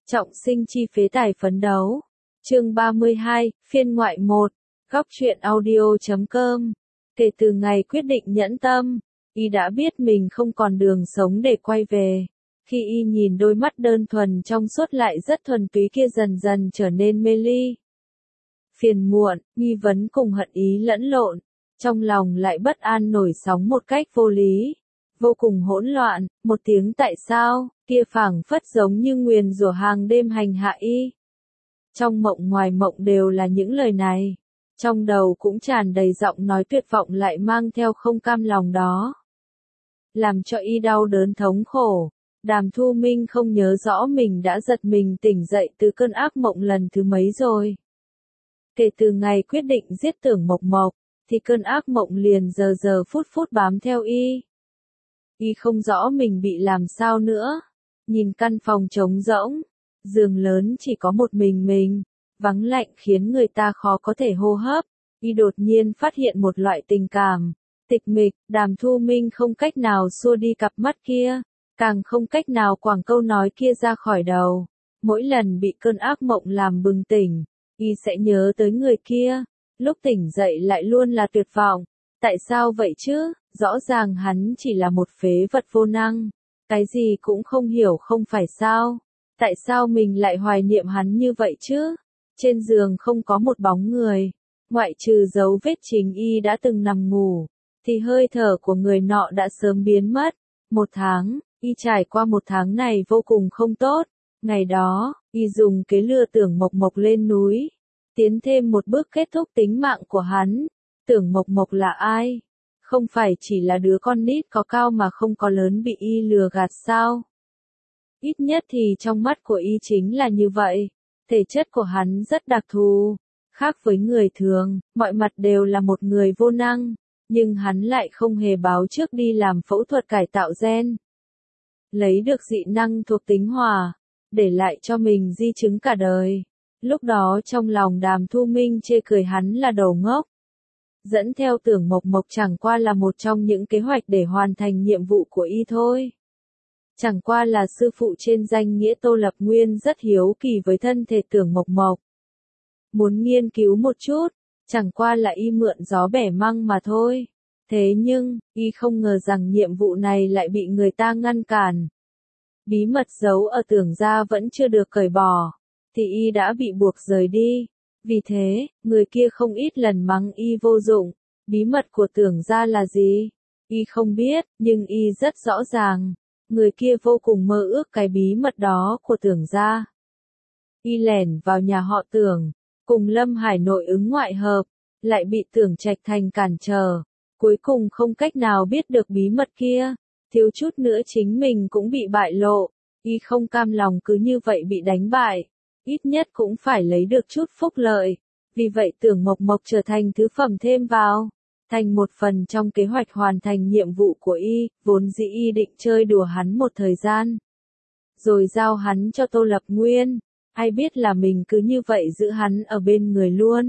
Trọng sinh chi phế tài phấn đấu. Chương 32, phiên ngoại 1, góc truyện audio.com. Kể từ ngày quyết định nhẫn tâm, y đã biết mình không còn đường sống để quay về. Khi y nhìn đôi mắt đơn thuần trong suốt lại rất thuần túy kia dần dần trở nên mê ly. Phiền muộn, nghi vấn cùng hận ý lẫn lộn, trong lòng lại bất an nổi sóng một cách vô lý. Vô cùng hỗn loạn, một tiếng tại sao, kia phảng phất giống như nguyền rủa hàng đêm hành hạ y. Trong mộng ngoài mộng đều là những lời này. Trong đầu cũng tràn đầy giọng nói tuyệt vọng lại mang theo không cam lòng đó. Làm cho y đau đớn thống khổ. Đàm Thu Minh không nhớ rõ mình đã giật mình tỉnh dậy từ cơn ác mộng lần thứ mấy rồi. Kể từ ngày quyết định giết Tưởng Mộc Mộc, thì cơn ác mộng liền giờ giờ phút phút bám theo y. Y không rõ mình bị làm sao nữa. Nhìn căn phòng trống rỗng, giường lớn chỉ có một mình, vắng lạnh khiến người ta khó có thể hô hấp. Y đột nhiên phát hiện một loại tình cảm, tịch mịch. Đàm Thu Minh không cách nào xua đi cặp mắt kia, càng không cách nào quẳng câu nói kia ra khỏi đầu. Mỗi lần bị cơn ác mộng làm bừng tỉnh, y sẽ nhớ tới người kia. Lúc tỉnh dậy lại luôn là tuyệt vọng. Tại sao vậy chứ? Rõ ràng hắn chỉ là một phế vật vô năng. Cái gì cũng không hiểu không phải sao? Tại sao mình lại hoài niệm hắn như vậy chứ? Trên giường không có một bóng người. Ngoại trừ dấu vết chính y đã từng nằm ngủ, thì hơi thở của người nọ đã sớm biến mất. 1 tháng, y trải qua 1 tháng này vô cùng không tốt. Ngày đó, y dùng kế lừa Tưởng Mộc Mộc lên núi. Tiến thêm một bước kết thúc tính mạng của hắn. Tưởng Mộc Mộc là ai? Không phải chỉ là đứa con nít có cao mà không có lớn bị y lừa gạt sao? Ít nhất thì trong mắt của y chính là như vậy. Thể chất của hắn rất đặc thù. Khác với người thường, mọi mặt đều là một người vô năng. Nhưng hắn lại không hề báo trước đi làm phẫu thuật cải tạo gen. Lấy được dị năng thuộc tính hỏa, để lại cho mình di chứng cả đời. Lúc đó trong lòng Đàm Thu Minh chê cười hắn là đồ ngốc. Dẫn theo Tưởng Mộc Mộc chẳng qua là một trong những kế hoạch để hoàn thành nhiệm vụ của y thôi. Chẳng qua là sư phụ trên danh nghĩa Tô Lập Nguyên rất hiếu kỳ với thân thể Tưởng Mộc Mộc. Muốn nghiên cứu một chút, chẳng qua là y mượn gió bẻ măng mà thôi. Thế nhưng, y không ngờ rằng nhiệm vụ này lại bị người ta ngăn cản. Bí mật giấu ở Tưởng gia vẫn chưa được cởi bỏ, thì y đã bị buộc rời đi. Vì thế, người kia không ít lần mắng y vô dụng. Bí mật của Tưởng gia là gì? Y không biết, nhưng y rất rõ ràng. Người kia vô cùng mơ ước cái bí mật đó của Tưởng gia. Y lẻn vào nhà họ Tưởng, cùng Lâm Hải nội ứng ngoại hợp, lại bị Tưởng Trạch Thành cản trở. Cuối cùng không cách nào biết được bí mật kia, thiếu chút nữa chính mình cũng bị bại lộ. Y không cam lòng cứ như vậy bị đánh bại. Ít nhất cũng phải lấy được chút phúc lợi. Vì vậy Tưởng Mộc Mộc trở thành thứ phẩm thêm vào, thành một phần trong kế hoạch hoàn thành nhiệm vụ của y. Vốn dĩ y định chơi đùa hắn một thời gian, rồi giao hắn cho Tô Lập Nguyên. Ai biết là mình cứ như vậy giữ hắn ở bên người luôn.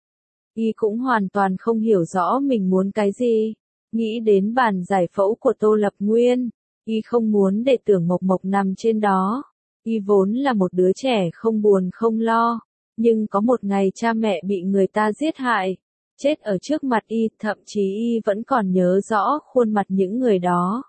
Y cũng hoàn toàn không hiểu rõ mình muốn cái gì. Nghĩ đến bàn giải phẫu của Tô Lập Nguyên, y không muốn để Tưởng Mộc Mộc nằm trên đó. Y vốn là một đứa trẻ không buồn không lo, nhưng có một ngày cha mẹ bị người ta giết hại, chết ở trước mặt y, thậm chí y vẫn còn nhớ rõ khuôn mặt những người đó.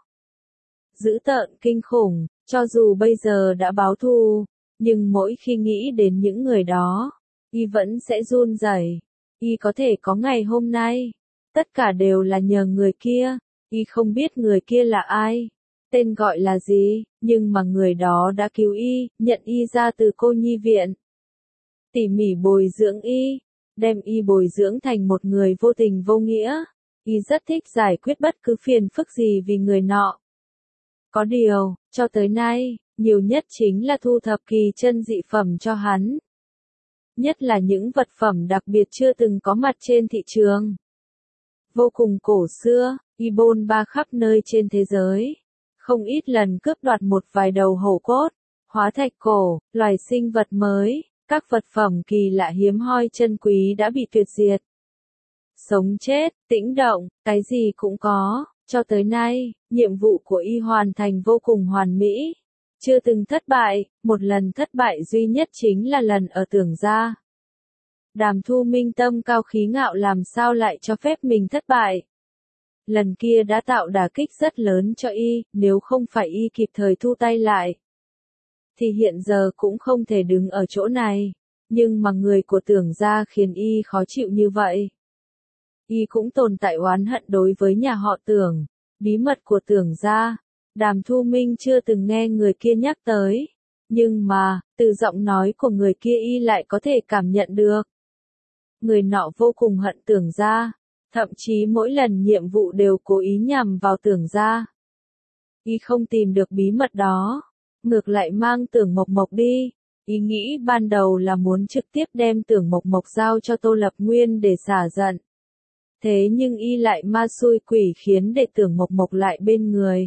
Dữ tợn kinh khủng, cho dù bây giờ đã báo thù, nhưng mỗi khi nghĩ đến những người đó, y vẫn sẽ run rẩy. Y có thể có ngày hôm nay, tất cả đều là nhờ người kia. Y không biết người kia là ai, tên gọi là gì, nhưng mà người đó đã cứu y, nhận y ra từ cô nhi viện, tỉ mỉ bồi dưỡng y, đem y bồi dưỡng thành một người vô tình vô nghĩa. Y rất thích giải quyết bất cứ phiền phức gì vì người nọ. Có điều, cho tới nay, nhiều nhất chính là thu thập kỳ chân dị phẩm cho hắn. Nhất là những vật phẩm đặc biệt chưa từng có mặt trên thị trường. Vô cùng cổ xưa, y bôn ba khắp nơi trên thế giới. Không ít lần cướp đoạt một vài đầu hổ cốt, hóa thạch cổ, loài sinh vật mới, các vật phẩm kỳ lạ hiếm hoi chân quý đã bị tuyệt diệt. Sống chết, tĩnh động, cái gì cũng có. Cho tới nay, nhiệm vụ của y hoàn thành vô cùng hoàn mỹ. chưa từng thất bại, một lần thất bại duy nhất chính là lần ở Tưởng gia. Đàm Thu Minh tâm cao khí ngạo làm sao lại cho phép mình thất bại. Lần kia đã tạo đả kích rất lớn cho y, nếu không phải y kịp thời thu tay lại, thì hiện giờ cũng không thể đứng ở chỗ này. Nhưng mà người của Tưởng gia khiến y khó chịu như vậy. Y cũng tồn tại oán hận đối với nhà họ Tưởng. Bí mật của Tưởng gia, Đàm Thu Minh chưa từng nghe người kia nhắc tới. Nhưng mà, từ giọng nói của người kia y lại có thể cảm nhận được. Người nọ vô cùng hận Tưởng gia, thậm chí mỗi lần nhiệm vụ đều cố ý nhằm vào Tưởng gia. Y không tìm được bí mật đó, ngược lại mang Tưởng Mộc Mộc đi. Ý nghĩ ban đầu là muốn trực tiếp đem Tưởng Mộc Mộc giao cho Tô Lập Nguyên để xả giận. Thế nhưng y lại ma xui quỷ khiến để Tưởng Mộc Mộc lại bên người.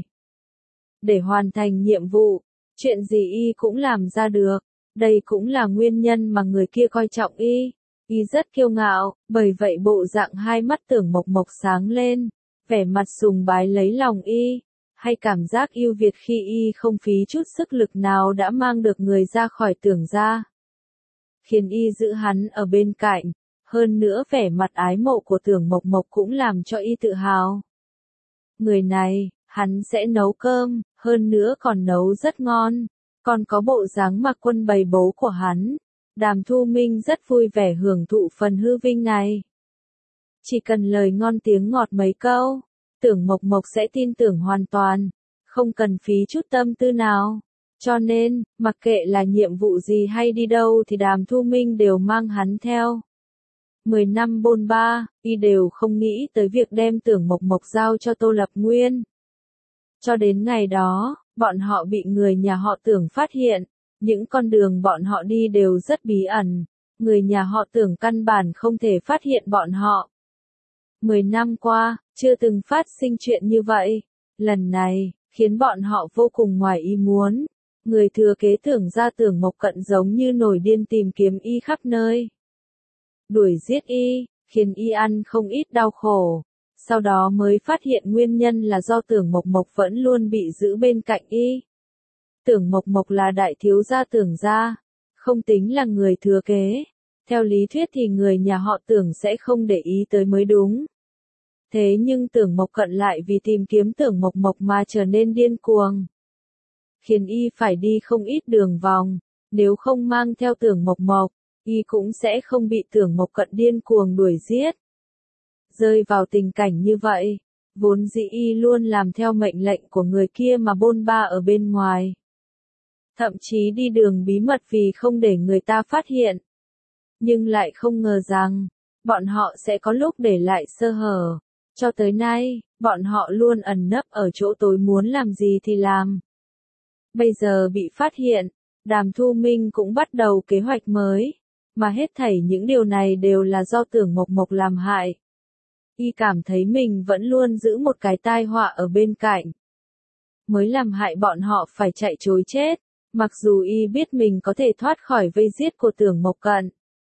Để hoàn thành nhiệm vụ, chuyện gì y cũng làm ra được. Đây cũng là nguyên nhân mà người kia coi trọng y. Y rất kiêu ngạo, bởi vậy bộ dạng hai mắt Tưởng Mộc Mộc sáng lên, vẻ mặt sùng bái lấy lòng y. Hay cảm giác yêu Việt khi y không phí chút sức lực nào đã mang được người ra khỏi Tưởng gia. Khiến y giữ hắn ở bên cạnh, hơn nữa vẻ mặt ái mộ của Tưởng Mộc Mộc cũng làm cho y tự hào. Người này, hắn sẽ nấu cơm, hơn nữa còn nấu rất ngon, còn có bộ dáng mặc quân bày bố của hắn. Đàm Thu Minh rất vui vẻ hưởng thụ phần hư vinh này. Chỉ cần lời ngon tiếng ngọt mấy câu, Tưởng Mộc Mộc sẽ tin tưởng hoàn toàn, không cần phí chút tâm tư nào. Cho nên, mặc kệ là nhiệm vụ gì hay đi đâu thì Đàm Thu Minh đều mang hắn theo. 10 năm bôn ba, y đều không nghĩ tới việc đem Tưởng Mộc Mộc giao cho Tô Lập Nguyên. Cho đến ngày đó, bọn họ bị người nhà họ Tưởng phát hiện, những con đường bọn họ đi đều rất bí ẩn, người nhà họ Tưởng căn bản không thể phát hiện bọn họ. 10 năm qua, chưa từng phát sinh chuyện như vậy. Lần này, khiến bọn họ vô cùng ngoài ý muốn. Người thừa kế Tưởng gia Tưởng Mộc Cận giống như nổi điên tìm kiếm y khắp nơi. Đuổi giết y, khiến y ăn không ít đau khổ. Sau đó mới phát hiện nguyên nhân là do Tưởng Mộc Mộc vẫn luôn bị giữ bên cạnh y. Tưởng Mộc Mộc là đại thiếu gia Tưởng gia, không tính là người thừa kế. Theo lý thuyết thì người nhà họ Tưởng sẽ không để ý tới mới đúng. Thế nhưng Tưởng Mộc Cận lại vì tìm kiếm Tưởng Mộc Mộc mà trở nên điên cuồng. Khiến y phải đi không ít đường vòng, nếu không mang theo Tưởng Mộc Mộc, y cũng sẽ không bị Tưởng Mộc Cận điên cuồng đuổi giết. Rơi vào tình cảnh như vậy, vốn dĩ y luôn làm theo mệnh lệnh của người kia mà bôn ba ở bên ngoài. Thậm chí đi đường bí mật vì không để người ta phát hiện. Nhưng lại không ngờ rằng, bọn họ sẽ có lúc để lại sơ hở. Cho tới nay, bọn họ luôn ẩn nấp ở chỗ tối muốn làm gì thì làm. Bây giờ bị phát hiện, Đàm Thu Minh cũng bắt đầu kế hoạch mới, mà hết thảy những điều này đều là do Tưởng Mộc Mộc làm hại. Y cảm thấy mình vẫn luôn giữ một cái tai họa ở bên cạnh, mới làm hại bọn họ phải chạy trối chết, mặc dù y biết mình có thể thoát khỏi vây giết của Tưởng Mộc Cận.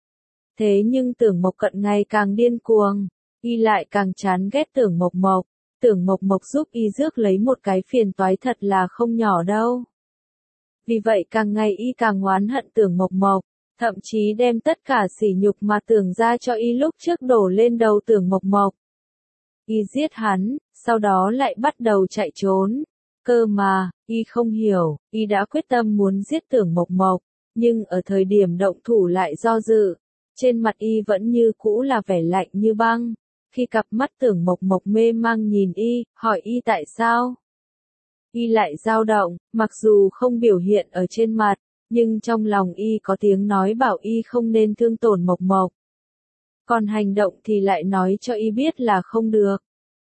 Thế nhưng Tưởng Mộc Cận ngày càng điên cuồng, y lại càng chán ghét Tưởng Mộc Mộc. Tưởng Mộc Mộc giúp y rước lấy một cái phiền toái thật là không nhỏ đâu. Vì vậy càng ngày y càng oán hận Tưởng Mộc Mộc, thậm chí đem tất cả sỉ nhục mà Tưởng gia cho y lúc trước đổ lên đầu Tưởng Mộc Mộc. Y giết hắn, sau đó lại bắt đầu chạy trốn. Cơ mà, y không hiểu, y đã quyết tâm muốn giết Tưởng Mộc Mộc, nhưng ở thời điểm động thủ lại do dự. Trên mặt y vẫn như cũ là vẻ lạnh như băng. Khi cặp mắt Tưởng Mộc Mộc mê mang nhìn y, hỏi y tại sao. Y lại dao động, mặc dù không biểu hiện ở trên mặt, nhưng trong lòng y có tiếng nói bảo y không nên thương tổn Mộc Mộc. Còn hành động thì lại nói cho y biết là không được.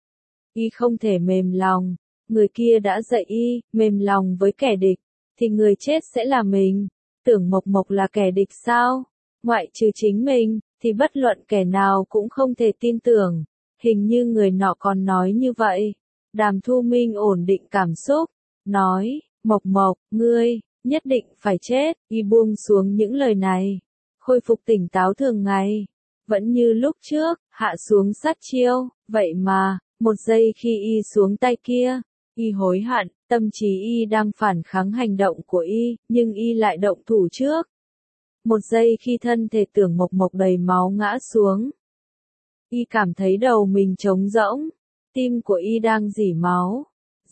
Y không thể mềm lòng, người kia đã dạy y, mềm lòng với kẻ địch, thì người chết sẽ là mình. Tưởng Mộc Mộc là kẻ địch sao? Ngoại trừ chính mình, thì bất luận kẻ nào cũng không thể tin tưởng. Hình như người nọ còn nói như vậy. Đàm Thu Minh ổn định cảm xúc, nói, Mộc Mộc, ngươi, nhất định phải chết. Y buông xuống những lời này, khôi phục tỉnh táo thường ngày. Vẫn như lúc trước, hạ xuống sát chiêu, vậy mà, một giây khi y xuống tay kia, y hối hận, Tâm trí y đang phản kháng hành động của y, nhưng y lại động thủ trước. Một giây khi thân thể Tưởng Mộc Mộc đầy máu ngã xuống, y cảm thấy đầu mình trống rỗng, tim của y đang rỉ máu.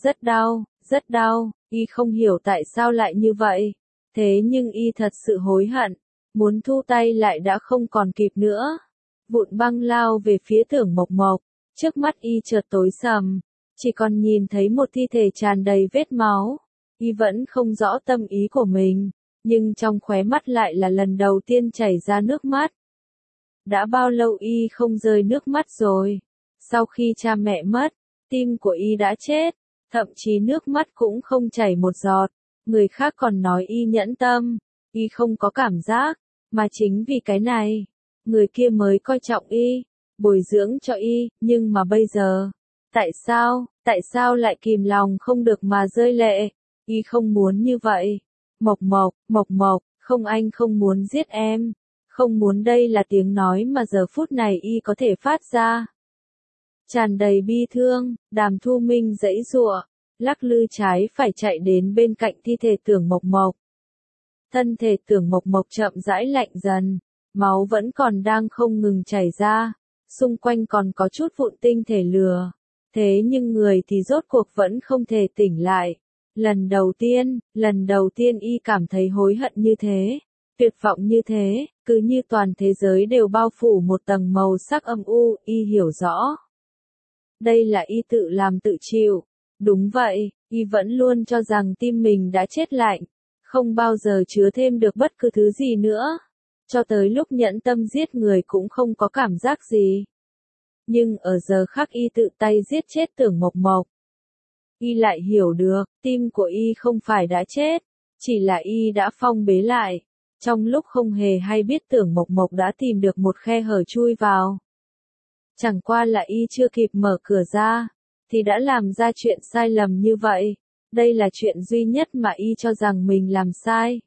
Rất đau, y không hiểu tại sao lại như vậy. Thế nhưng y thật sự hối hận, muốn thu tay lại đã không còn kịp nữa. Vụn băng lao về phía Tưởng Mộc Mộc, trước mắt y chợt tối sầm, chỉ còn nhìn thấy một thi thể tràn đầy vết máu. Y vẫn không rõ tâm ý của mình, nhưng trong khóe mắt lại là lần đầu tiên chảy ra nước mắt. Đã bao lâu y không rơi nước mắt rồi? Sau khi cha mẹ mất, tim của y đã chết, thậm chí nước mắt cũng không chảy một giọt. Người khác còn nói y nhẫn tâm, y không có cảm giác, mà chính vì cái này, người kia mới coi trọng y, bồi dưỡng cho y, nhưng mà bây giờ, tại sao lại kìm lòng không được mà rơi lệ? Y không muốn như vậy. Mộc Mộc, không, anh không muốn giết em. Không muốn, đây là tiếng nói mà giờ phút này y có thể phát ra. Tràn đầy bi thương, Đàm Thu Minh giãy giụa, lắc lư trái phải chạy đến bên cạnh thi thể Tưởng Mộc Mộc. Thân thể Tưởng Mộc Mộc chậm rãi lạnh dần, máu vẫn còn đang không ngừng chảy ra, xung quanh còn có chút vụn tinh thể lửa. Thế nhưng người thì rốt cuộc vẫn không thể tỉnh lại. Lần đầu tiên y cảm thấy hối hận như thế, tuyệt vọng như thế, cứ như toàn thế giới đều bao phủ một tầng màu sắc âm u, y hiểu rõ. Đây là y tự làm tự chịu. Đúng vậy, y vẫn luôn cho rằng tim mình đã chết lạnh, không bao giờ chứa thêm được bất cứ thứ gì nữa. Cho tới lúc nhẫn tâm giết người cũng không có cảm giác gì. Nhưng ở giờ khắc y tự tay giết chết Tưởng Mộc Mộc, y lại hiểu được, tim của y không phải đã chết, chỉ là y đã phong bế lại. Trong lúc không hề hay biết Tưởng Mộc Mộc đã tìm được một khe hở chui vào. Chẳng qua là y chưa kịp mở cửa ra, thì đã làm ra chuyện sai lầm như vậy. Đây là chuyện duy nhất mà y cho rằng mình làm sai.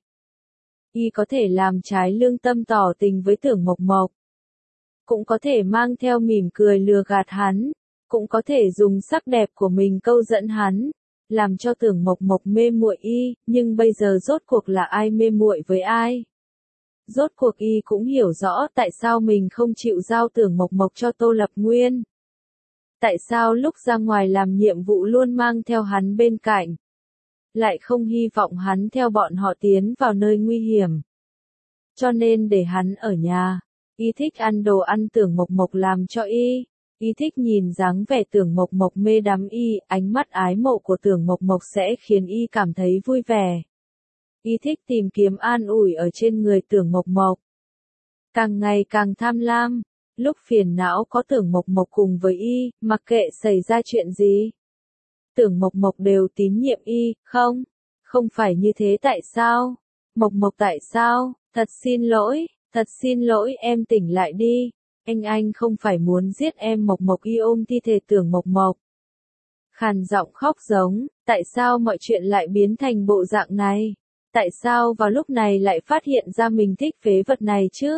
Y có thể làm trái lương tâm tỏ tình với Tưởng Mộc Mộc, cũng có thể mang theo mỉm cười lừa gạt hắn, cũng có thể dùng sắc đẹp của mình câu dẫn hắn, làm cho Tưởng Mộc Mộc mê muội y, nhưng bây giờ rốt cuộc là ai mê muội với ai? Rốt cuộc y cũng hiểu rõ tại sao mình không chịu giao Tưởng Mộc Mộc cho Tô Lập Nguyên. Tại sao lúc ra ngoài làm nhiệm vụ luôn mang theo hắn bên cạnh, lại không hy vọng hắn theo bọn họ tiến vào nơi nguy hiểm. Cho nên để hắn ở nhà. Y thích ăn đồ ăn Tưởng Mộc Mộc làm cho y. Y thích nhìn dáng vẻ Tưởng Mộc Mộc mê đắm y, ánh mắt ái mộ của Tưởng Mộc Mộc sẽ khiến y cảm thấy vui vẻ. Y thích tìm kiếm an ủi ở trên người Tưởng Mộc Mộc. Càng ngày càng tham lam, lúc phiền não có Tưởng Mộc Mộc cùng với y, mặc kệ xảy ra chuyện gì. Tưởng Mộc Mộc đều tín nhiệm y, không phải như thế tại sao? Mộc Mộc tại sao? Thật xin lỗi em tỉnh lại đi. Anh không phải muốn giết em. Mộc Mộc y ôm thi thể Tưởng Mộc Mộc, khàn giọng khóc giống, tại sao mọi chuyện lại biến thành bộ dạng này? Tại sao vào lúc này lại phát hiện ra mình thích phế vật này chứ?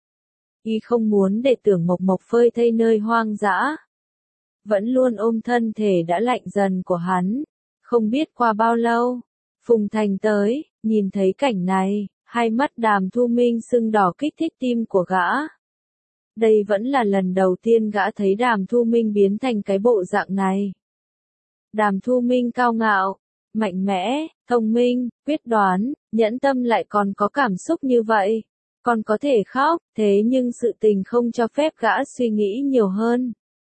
Y không muốn để Tưởng Mộc Mộc phơi thây nơi hoang dã. Vẫn luôn ôm thân thể đã lạnh dần của hắn. Không biết qua bao lâu, Phùng Thành tới, nhìn thấy cảnh này, hai mắt Đàm Thu Minh sưng đỏ kích thích tim của gã. Đây vẫn là lần đầu tiên gã thấy Đàm Thu Minh biến thành cái bộ dạng này. Đàm Thu Minh cao ngạo, mạnh mẽ, thông minh, quyết đoán, nhẫn tâm lại còn có cảm xúc như vậy. Còn có thể khóc, thế nhưng sự tình không cho phép gã suy nghĩ nhiều hơn.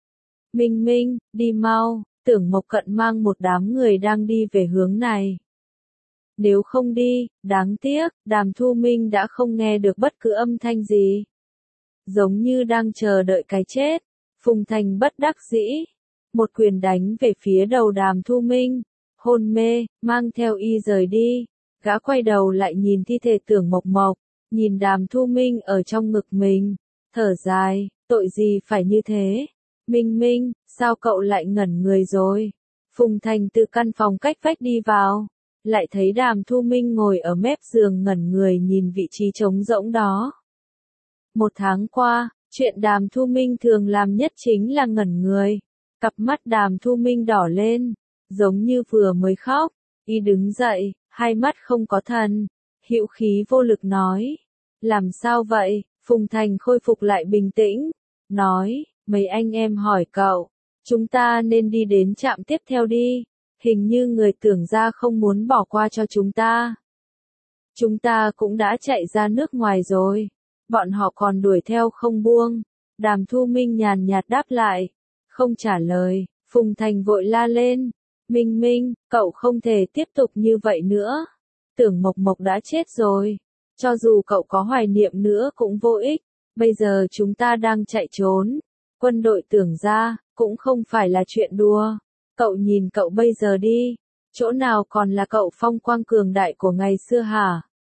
Minh, đi mau, Tưởng Mộc Cận mang một đám người đang đi về hướng này. Nếu không đi, đáng tiếc, Đàm Thu Minh đã không nghe được bất cứ âm thanh gì. Giống như đang chờ đợi cái chết. Phùng Thành bất đắc dĩ, một quyền đánh về phía đầu Đàm Thu Minh, hôn mê, mang theo y rời đi. Gã quay đầu lại nhìn thi thể Tưởng Mộc Mộc, nhìn Đàm Thu Minh ở trong ngực mình, thở dài, tội gì phải như thế? Minh, sao cậu lại ngẩn người rồi? Phùng Thành từ căn phòng cách vách đi vào, lại thấy Đàm Thu Minh ngồi ở mép giường ngẩn người nhìn vị trí trống rỗng đó. Một tháng qua, chuyện Đàm Thu Minh thường làm nhất chính là ngẩn người. Cặp mắt Đàm Thu Minh đỏ lên, giống như vừa mới khóc. Y đứng dậy, hai mắt không có thần, hữu khí vô lực nói. Làm sao vậy? Phùng Thành khôi phục lại bình tĩnh, nói, mấy anh em hỏi cậu, chúng ta nên đi đến trạm tiếp theo đi, hình như người tưởng ra không muốn bỏ qua cho chúng ta. Chúng ta cũng đã chạy ra nước ngoài rồi, bọn họ còn đuổi theo không buông. Đàm Thu Minh nhàn nhạt đáp lại, không trả lời. Phùng Thành vội la lên, Minh Minh, cậu không thể tiếp tục như vậy nữa. Tưởng Mộc Mộc đã chết rồi, cho dù cậu có hoài niệm nữa cũng vô ích, bây giờ chúng ta đang chạy trốn. Quân đội Tưởng ra, cũng không phải là chuyện đùa. Cậu nhìn cậu bây giờ đi, chỗ nào còn là cậu phong quang cường đại của ngày xưa hả?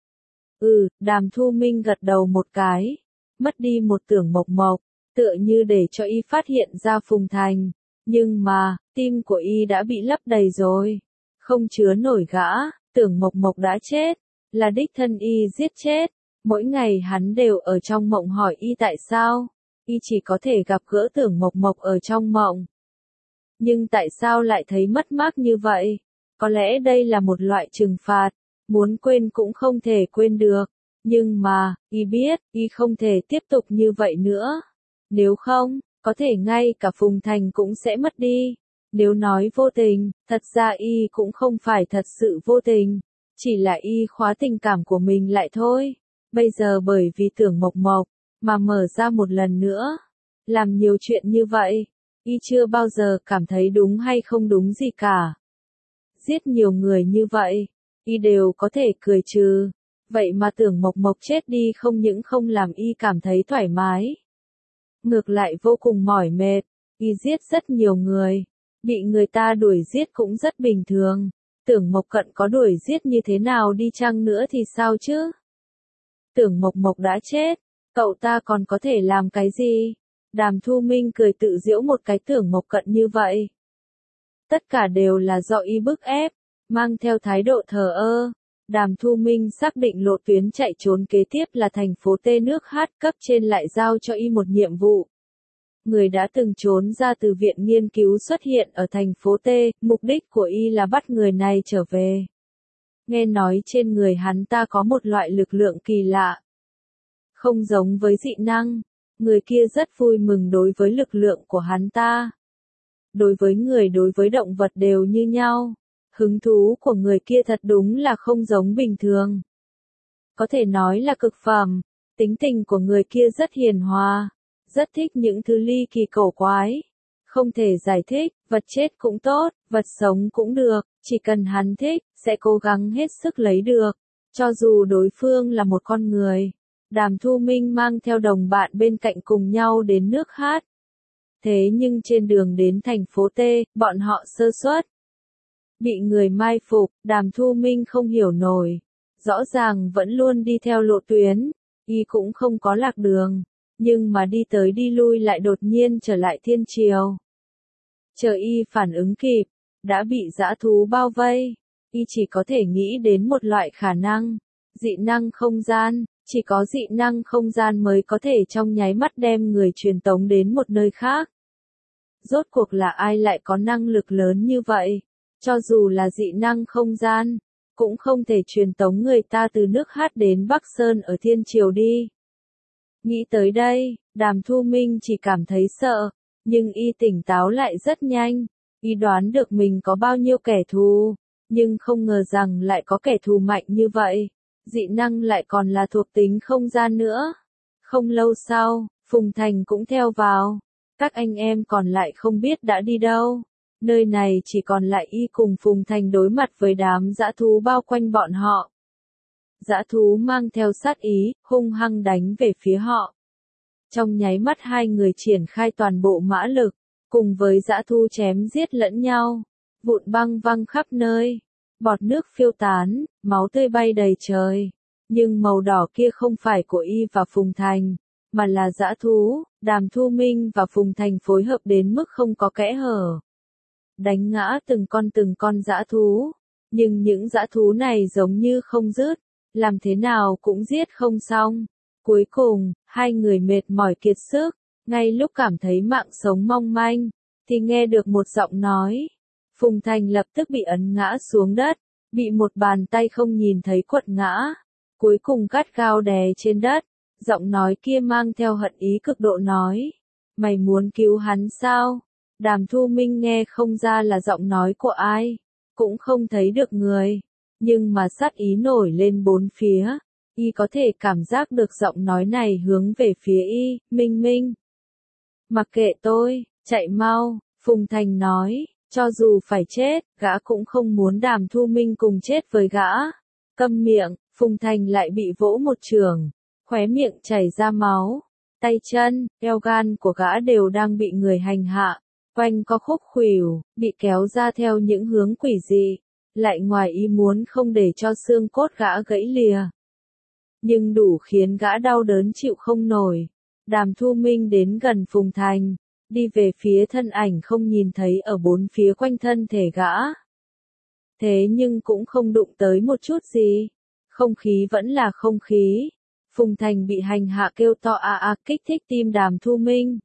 Đàm Thu Minh gật đầu một cái, mất đi một Tưởng Mộc Mộc, tựa như để cho y phát hiện ra Phùng Thành, nhưng mà, tim của y đã bị lấp đầy rồi, không chứa nổi gã. Tưởng Mộc Mộc đã chết, là đích thân y giết chết, mỗi ngày hắn đều ở trong mộng hỏi y tại sao, y chỉ có thể gặp gỡ Tưởng Mộc Mộc ở trong mộng. Nhưng tại sao lại thấy mất mát như vậy? Có lẽ đây là một loại trừng phạt, muốn quên cũng không thể quên được, nhưng mà, y biết, y không thể tiếp tục như vậy nữa. Nếu không, có thể ngay cả Phùng Thành cũng sẽ mất đi. Nếu nói vô tình, thật ra y cũng không phải thật sự vô tình, chỉ là y khóa tình cảm của mình lại thôi. Bây giờ bởi vì Tưởng Mộc Mộc, mà mở ra một lần nữa. Làm nhiều chuyện như vậy, y chưa bao giờ cảm thấy đúng hay không đúng gì cả. Giết nhiều người như vậy, y đều có thể cười trừ. Vậy mà Tưởng Mộc Mộc chết đi không những không làm y cảm thấy thoải mái, ngược lại vô cùng mỏi mệt. Y giết rất nhiều người, bị người ta đuổi giết cũng rất bình thường. Tưởng Mộc Cận có đuổi giết như thế nào đi chăng nữa thì sao chứ? Tưởng Mộc Mộc đã chết, cậu ta còn có thể làm cái gì? Đàm Thu Minh cười tự giễu một cái Tưởng Mộc Cận như vậy. Tất cả đều là do y bức ép, mang theo thái độ thờ ơ. Đàm Thu Minh xác định lộ tuyến chạy trốn kế tiếp là thành phố T nước H, cấp trên lại giao cho y một nhiệm vụ. Người đã từng trốn ra từ viện nghiên cứu xuất hiện ở thành phố T, mục đích của y là bắt người này trở về. Nghe nói trên người hắn ta có một loại lực lượng kỳ lạ. Không giống với dị năng, người kia rất vui mừng đối với lực lượng của hắn ta. Đối với người đối với động vật đều như nhau. Hứng thú của người kia thật đúng là không giống bình thường. Có thể nói là cực phẩm, tính tình của người kia rất hiền hòa, rất thích những thứ ly kỳ cổ quái. Không thể giải thích, vật chết cũng tốt, vật sống cũng được, chỉ cần hắn thích, sẽ cố gắng hết sức lấy được, cho dù đối phương là một con người. Đàm Thu Minh mang theo đồng bạn bên cạnh cùng nhau đến nước H. Thế nhưng trên đường đến thành phố T, bọn họ sơ suất. Bị người mai phục, Đàm Thu Minh không hiểu nổi. Rõ ràng vẫn luôn đi theo lộ tuyến, y cũng không có lạc đường, nhưng mà đi tới đi lui lại đột nhiên trở lại thiên triều. Chờ y phản ứng kịp, đã bị dã thú bao vây, y chỉ có thể nghĩ đến một loại khả năng, dị năng không gian, chỉ có dị năng không gian mới có thể trong nháy mắt đem người truyền tống đến một nơi khác. Rốt cuộc là ai lại có năng lực lớn như vậy? Cho dù là dị năng không gian, cũng không thể truyền tống người ta từ nước H đến Bắc Sơn ở thiên triều đi. Nghĩ tới đây, Đàm Thu Minh chỉ cảm thấy sợ, nhưng y tỉnh táo lại rất nhanh. Y đoán được mình có bao nhiêu kẻ thù, nhưng không ngờ rằng lại có kẻ thù mạnh như vậy. Dị năng lại còn là thuộc tính không gian nữa. Không lâu sau, Phùng Thành cũng theo vào. Các anh em còn lại không biết đã đi đâu. Nơi này chỉ còn lại y cùng Phùng Thành đối mặt với đám dã thú bao quanh bọn họ. Dã thú mang theo sát ý, hung hăng đánh về phía họ. Trong nháy mắt hai người triển khai toàn bộ mã lực, cùng với dã thú chém giết lẫn nhau. Vụn băng văng khắp nơi, bọt nước phiêu tán, máu tươi bay đầy trời. Nhưng màu đỏ kia không phải của y và Phùng Thành, mà là dã thú. Đàm Thu Minh và Phùng Thành phối hợp đến mức không có kẽ hở. Đánh ngã từng con dã thú, nhưng những dã thú này giống như không dứt, làm thế nào cũng giết không xong. Cuối cùng, hai người mệt mỏi kiệt sức, ngay lúc cảm thấy mạng sống mong manh, thì nghe được một giọng nói. Phùng Thành lập tức bị ấn ngã xuống đất, bị một bàn tay không nhìn thấy quật ngã, cuối cùng gắt gao đè trên đất, giọng nói kia mang theo hận ý cực độ nói, mày muốn cứu hắn sao? Đàm Thu Minh nghe không ra là giọng nói của ai, cũng không thấy được người, nhưng mà sát ý nổi lên bốn phía, y có thể cảm giác được giọng nói này hướng về phía y, Minh Minh. Mặc kệ tôi, chạy mau, Phùng Thành nói, cho dù phải chết, gã cũng không muốn Đàm Thu Minh cùng chết với gã. Câm miệng, Phùng Thành lại bị vỗ một chưởng, khóe miệng chảy ra máu, tay chân, eo gan của gã đều đang bị người hành hạ, quanh co khúc khuỷu, bị kéo ra theo những hướng quỷ dị, lại ngoài ý muốn không để cho xương cốt gã gãy lìa. Nhưng đủ khiến gã đau đớn chịu không nổi. Đàm Thu Minh đến gần Phùng Thành, đi về phía thân ảnh không nhìn thấy ở bốn phía quanh thân thể gã. Thế nhưng cũng không đụng tới một chút gì. Không khí vẫn là không khí. Phùng Thành bị hành hạ kêu to kích thích tim Đàm Thu Minh.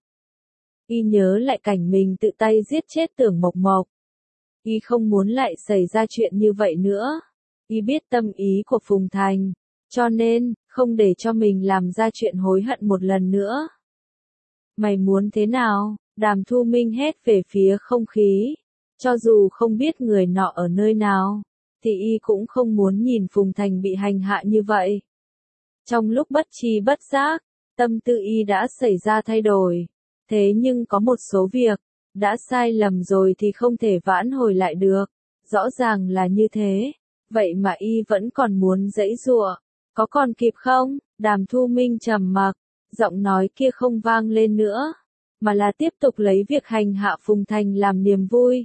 Y nhớ lại cảnh mình tự tay giết chết Tưởng Mộc Mộc. Y không muốn lại xảy ra chuyện như vậy nữa. Y biết tâm ý của Phùng Thành, cho nên, không để cho mình làm ra chuyện hối hận một lần nữa. Mày muốn thế nào? Đàm Thu Minh hét về phía không khí. Cho dù không biết người nọ ở nơi nào, thì y cũng không muốn nhìn Phùng Thành bị hành hạ như vậy. Trong lúc bất tri bất giác, tâm tư y đã xảy ra thay đổi. Thế nhưng có một số việc, đã sai lầm rồi thì không thể vãn hồi lại được. Rõ ràng là như thế, vậy mà y vẫn còn muốn giãy giụa. Có còn kịp không? Đàm Thu Minh trầm mặc, giọng nói kia không vang lên nữa, mà là tiếp tục lấy việc hành hạ Phùng Thành làm niềm vui.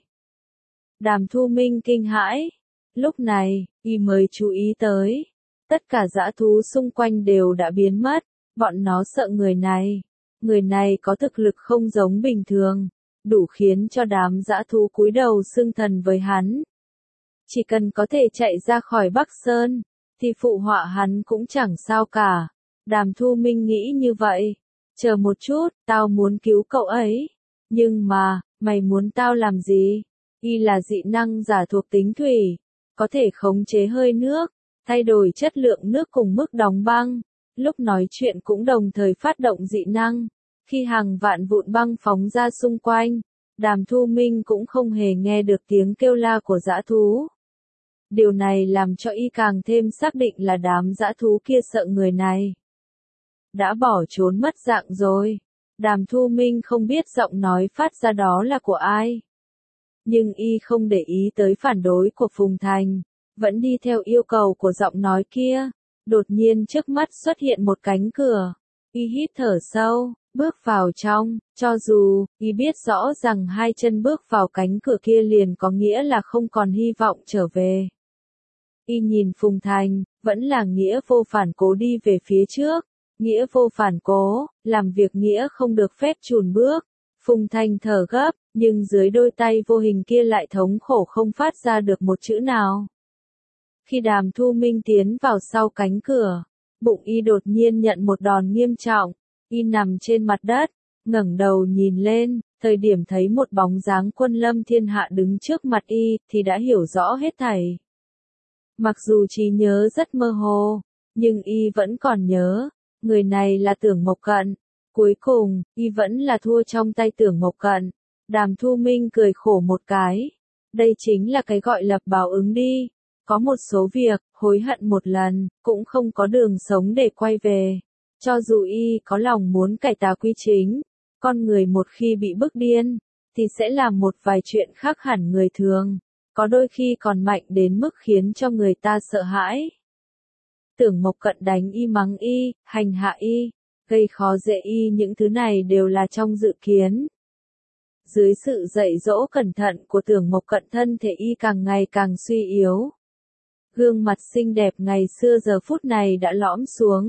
Đàm Thu Minh kinh hãi, lúc này, y mới chú ý tới, tất cả dã thú xung quanh đều đã biến mất, bọn nó sợ người này có thực lực không giống bình thường, đủ khiến cho đám dã thú cúi đầu xưng thần với hắn. Chỉ cần có thể chạy ra khỏi Bắc Sơn, thì phụ họa hắn cũng chẳng sao cả. Đàm Thu Minh nghĩ như vậy. Chờ một chút, tao muốn cứu cậu ấy. Nhưng mà, mày muốn tao làm gì? Y là dị năng giả thuộc tính thủy, có thể khống chế hơi nước, thay đổi chất lượng nước cùng mức đóng băng. Lúc nói chuyện cũng đồng thời phát động dị năng. Khi hàng vạn vụn băng phóng ra xung quanh, Đàm Thu Minh cũng không hề nghe được tiếng kêu la của dã thú. Điều này làm cho y càng thêm xác định là đám dã thú kia sợ người này. Đã bỏ trốn mất dạng rồi. Đàm Thu Minh không biết giọng nói phát ra đó là của ai. Nhưng y không để ý tới phản đối của Phùng Thành, vẫn đi theo yêu cầu của giọng nói kia. Đột nhiên trước mắt xuất hiện một cánh cửa. Y hít thở sâu, bước vào trong, cho dù, y biết rõ rằng hai chân bước vào cánh cửa kia liền có nghĩa là không còn hy vọng trở về. Y nhìn Phùng Thành, vẫn là nghĩa vô phản cố đi về phía trước. Nghĩa vô phản cố, làm việc nghĩa không được phép chùn bước. Phùng Thành thở gấp, nhưng dưới đôi tay vô hình kia lại thống khổ không phát ra được một chữ nào. Khi Đàm Thu Minh tiến vào sau cánh cửa, bụng y đột nhiên nhận một đòn nghiêm trọng. Y nằm trên mặt đất, ngẩng đầu nhìn lên, thời điểm thấy một bóng dáng Quân Lâm Thiên Hạ đứng trước mặt y, thì đã hiểu rõ hết thảy. Mặc dù trí nhớ rất mơ hồ, nhưng y vẫn còn nhớ, người này là Tưởng Mộc Cận. Cuối cùng, y vẫn là thua trong tay Tưởng Mộc Cận. Đàm Thu Minh cười khổ một cái. Đây chính là cái gọi là báo ứng đi. Có một số việc, hối hận một lần, cũng không có đường sống để quay về. Cho dù y có lòng muốn cải tà quy chính, con người một khi bị bức điên, thì sẽ làm một vài chuyện khác hẳn người thường. Có đôi khi còn mạnh đến mức khiến cho người ta sợ hãi. Tưởng Mộc Cận đánh y mắng y, hành hạ y, gây khó dễ y, những thứ này đều là trong dự kiến. Dưới sự dạy dỗ cẩn thận của Tưởng Mộc Cận, thân thể y càng ngày càng suy yếu. Gương mặt xinh đẹp ngày xưa giờ phút này đã lõm xuống.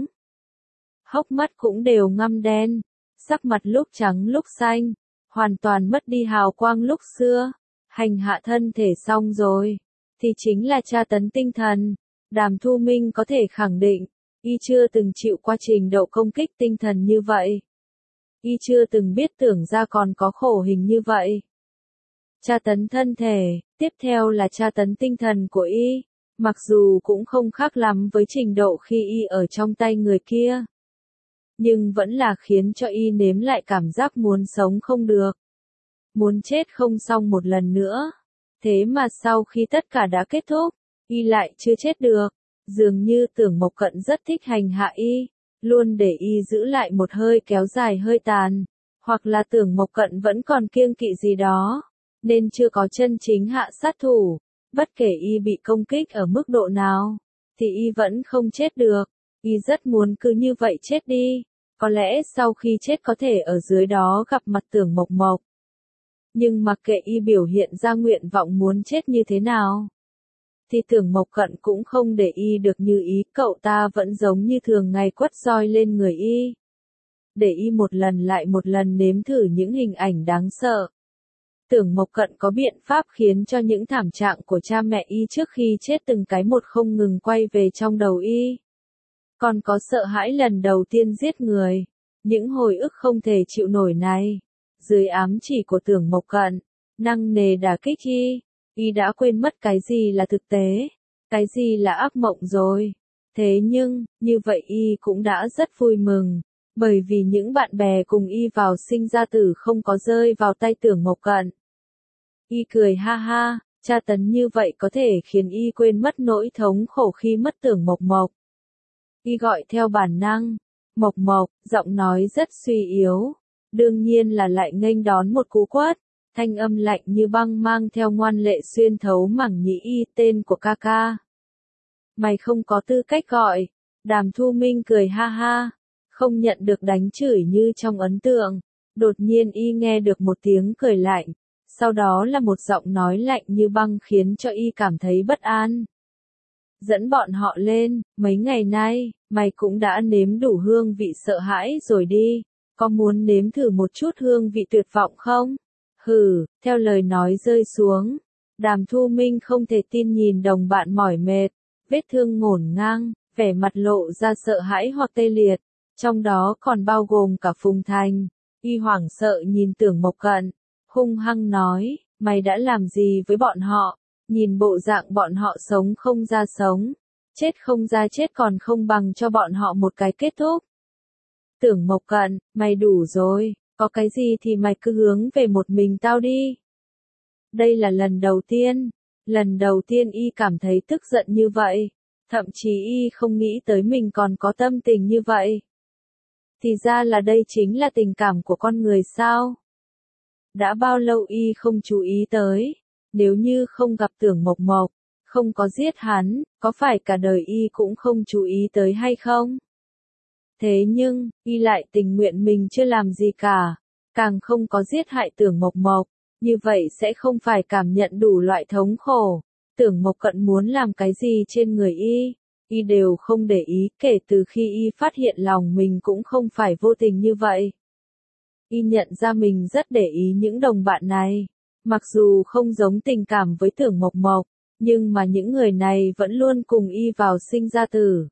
Hốc mắt cũng đều ngăm đen, sắc mặt lúc trắng lúc xanh, hoàn toàn mất đi hào quang lúc xưa. Hành hạ thân thể xong rồi, thì chính là tra tấn tinh thần. Đàm Thu Minh có thể khẳng định, y chưa từng chịu qua trình độ công kích tinh thần như vậy. Y chưa từng biết Tưởng ra còn có khổ hình như vậy. tra tấn thân thể, tiếp theo là tra tấn tinh thần của y, mặc dù cũng không khác lắm với trình độ khi y ở trong tay người kia. Nhưng vẫn là khiến cho y nếm lại cảm giác muốn sống không được. Muốn chết không xong một lần nữa. Thế mà sau khi tất cả đã kết thúc, y lại chưa chết được. Dường như Tưởng Mộc Cận rất thích hành hạ y, luôn để y giữ lại một hơi kéo dài hơi tàn. Hoặc là Tưởng Mộc Cận vẫn còn kiêng kỵ gì đó, nên chưa có chân chính hạ sát thủ. Bất kể y bị công kích ở mức độ nào, thì y vẫn không chết được. Y rất muốn cứ như vậy chết đi. Có lẽ sau khi chết có thể ở dưới đó gặp mặt Tưởng Mộc Mộc. Nhưng mặc kệ y biểu hiện ra nguyện vọng muốn chết như thế nào, thì Tưởng Mộc Cận cũng không để y được như ý. Cậu ta vẫn giống như thường ngày quất roi lên người y, để y một lần lại một lần nếm thử những hình ảnh đáng sợ. Tưởng Mộc Cận có biện pháp khiến cho những thảm trạng của cha mẹ y trước khi chết từng cái một không ngừng quay về trong đầu y. Còn có sợ hãi lần đầu tiên giết người, những hồi ức không thể chịu nổi này, dưới ám chỉ của Tưởng Mộc Cận, nặng nề đả kích y đã quên mất cái gì là thực tế, cái gì là ác mộng rồi. Thế nhưng, như vậy y cũng đã rất vui mừng, bởi vì những bạn bè cùng y vào sinh ra tử không có rơi vào tay Tưởng Mộc Cận. Y cười ha ha, tra tấn như vậy có thể khiến y quên mất nỗi thống khổ khi mất Tưởng Mộc Mộc. Y gọi theo bản năng, Mộc Mộc, giọng nói rất suy yếu, đương nhiên là lại nghênh đón một cú quất, thanh âm lạnh như băng mang theo ngoan lệ xuyên thấu mảng nhĩ y. Tên của ca ca. Mày không có tư cách gọi. Đàm Thu Minh cười ha ha, không nhận được đánh chửi như trong ấn tượng. Đột nhiên y nghe được một tiếng cười lạnh, sau đó là một giọng nói lạnh như băng khiến cho y cảm thấy bất an. Dẫn bọn họ lên, mấy ngày nay, mày cũng đã nếm đủ hương vị sợ hãi rồi đi, có muốn nếm thử một chút hương vị tuyệt vọng không? Hừ, theo lời nói rơi xuống, Đàm Thu Minh không thể tin nhìn đồng bạn mỏi mệt, vết thương ngổn ngang, vẻ mặt lộ ra sợ hãi hoặc tê liệt, trong đó còn bao gồm cả Phùng Thành. Y hoảng sợ nhìn Tưởng Mộc Cận, hung hăng nói, mày đã làm gì với bọn họ? Nhìn bộ dạng bọn họ sống không ra sống, chết không ra chết còn không bằng cho bọn họ một cái kết thúc. Tưởng Mộc Cận, mày đủ rồi, có cái gì thì mày cứ hướng về một mình tao đi. Đây là lần đầu tiên y cảm thấy tức giận như vậy, thậm chí y không nghĩ tới mình còn có tâm tình như vậy. Thì ra là đây chính là tình cảm của con người sao? Đã bao lâu y không chú ý tới, nếu như không gặp Tưởng Mộc Mộc, không có giết hắn, có phải cả đời y cũng không chú ý tới hay không? Thế nhưng, y lại tình nguyện mình chưa làm gì cả, càng không có giết hại Tưởng Mộc Mộc, như vậy sẽ không phải cảm nhận đủ loại thống khổ. Tưởng Mộc Cận muốn làm cái gì trên người y đều không để ý. Kể từ khi y phát hiện lòng mình cũng không phải vô tình như vậy. Y nhận ra mình rất để ý những đồng bạn này, mặc dù không giống tình cảm với Tưởng Mộc Mộc, nhưng mà những người này vẫn luôn cùng y vào sinh ra tử.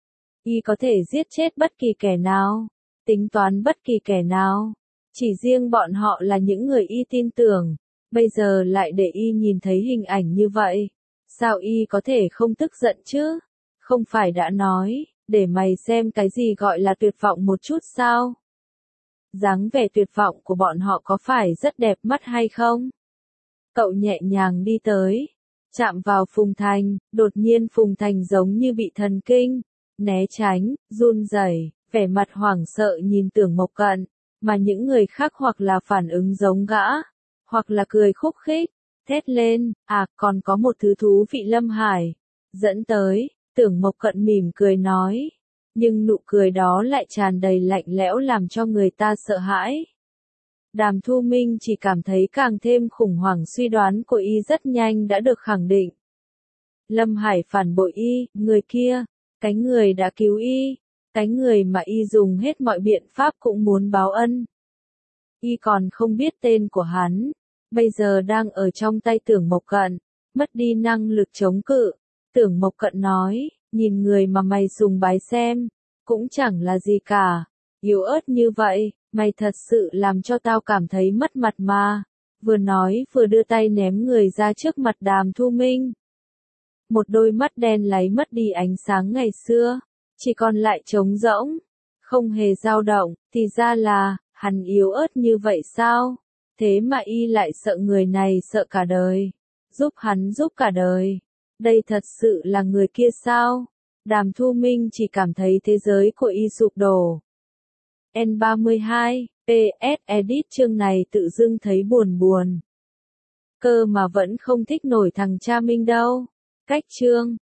Y có thể giết chết bất kỳ kẻ nào, tính toán bất kỳ kẻ nào, chỉ riêng bọn họ là những người y tin tưởng, bây giờ lại để y nhìn thấy hình ảnh như vậy, sao y có thể không tức giận chứ? Không phải đã nói, để mày xem cái gì gọi là tuyệt vọng một chút sao? Dáng vẻ tuyệt vọng của bọn họ có phải rất đẹp mắt hay không? Cậu nhẹ nhàng đi tới, chạm vào Phùng Thành, đột nhiên Phùng Thành giống như bị thần kinh, né tránh, run rẩy, vẻ mặt hoảng sợ nhìn Tưởng Mộc Cận, mà những người khác hoặc là phản ứng giống gã, hoặc là cười khúc khích, thét lên, còn có một thứ thú vị Lâm Hải dẫn tới. Tưởng Mộc Cận mỉm cười nói, nhưng nụ cười đó lại tràn đầy lạnh lẽo làm cho người ta sợ hãi. Đàm Thu Minh chỉ cảm thấy càng thêm khủng hoảng, suy đoán của y rất nhanh đã được khẳng định. Lâm Hải phản bội y, người kia, cái người đã cứu y, cái người mà y dùng hết mọi biện pháp cũng muốn báo ân. Y còn không biết tên của hắn, bây giờ đang ở trong tay Tưởng Mộc Cận, mất đi năng lực chống cự. Tưởng Mộc Cận nói, nhìn người mà mày sùng bái xem, cũng chẳng là gì cả, yếu ớt như vậy, mày thật sự làm cho tao cảm thấy mất mặt mà. Vừa nói vừa đưa tay ném người ra trước mặt Đàm Thu Minh. Một đôi mắt đen láy mất đi ánh sáng ngày xưa, chỉ còn lại trống rỗng, không hề dao động, thì ra là, hắn yếu ớt như vậy sao? Thế mà y lại sợ người này sợ cả đời, giúp hắn giúp cả đời. Đây thật sự là người kia sao? Đàm Thu Minh chỉ cảm thấy thế giới của y sụp đổ. N32, PS Edit chương này tự dưng thấy buồn buồn. Cơ mà vẫn không thích nổi thằng cha Minh đâu. Cách chương